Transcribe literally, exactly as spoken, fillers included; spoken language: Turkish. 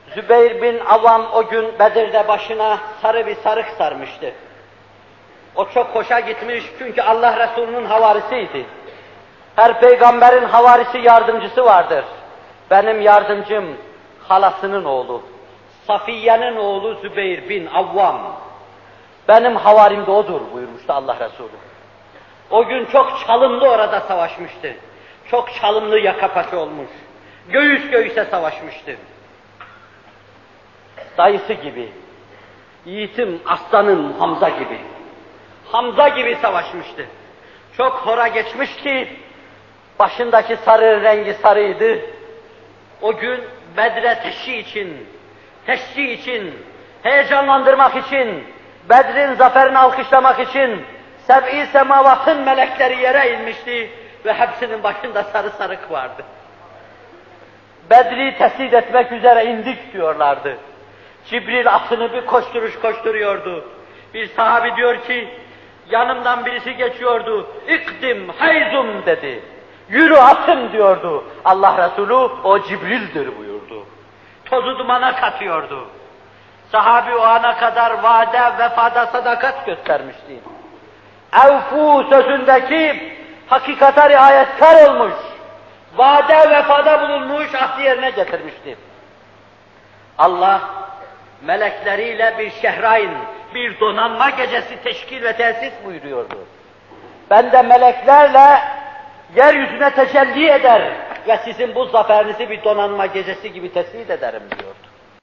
Zübeyir bin Avvam o gün Bedir'de başına sarı bir sarık sarmıştı. O çok hoşa gitmiş çünkü Allah Resulü'nün havarisiydi. Her peygamberin havarisi, yardımcısı vardır. Benim yardımcım halasının oğlu, Safiye'nin oğlu Zübeyir bin Avvam. Benim havarim de odur buyurmuştu Allah Resulü. O gün çok çalımlı orada savaşmıştı. Çok çalımlı yaka paça olmuş. Göğüs göğüse savaşmıştı. Dayısı gibi, yiğitim aslanım Hamza gibi, Hamza gibi savaşmıştı. Çok hora geçmiş ki, başındaki sarı rengi sarıydı. O gün Bedre teşhi için, teşhi için, heyecanlandırmak için, Bedr'in zaferini alkışlamak için, seb'i semavatın melekleri yere inmişti ve hepsinin başında sarı sarık vardı. Bedr'i tehdit etmek üzere indik diyorlardı. Cibril atını bir koşturuş koşturuyordu. Bir sahabi diyor ki, yanımdan birisi geçiyordu, İkdim hayzum dedi. Yürü atım diyordu. Allah Resulü o Cibril'dir buyurdu. Tozu dumana katıyordu. Sahabi o ana kadar vaade, vefada sadakat göstermişti. Evfu sözündeki hakikata riayetkar olmuş. Vaade, vefada bulunmuş, ahdi yerine getirmişti. Allah melekleriyle bir şehrayn, bir donanma gecesi teşkil ve tesis buyuruyordu. Ben de meleklerle yeryüzüne tecelli eder ve sizin bu zaferinizi bir donanma gecesi gibi tespit ederim diyor.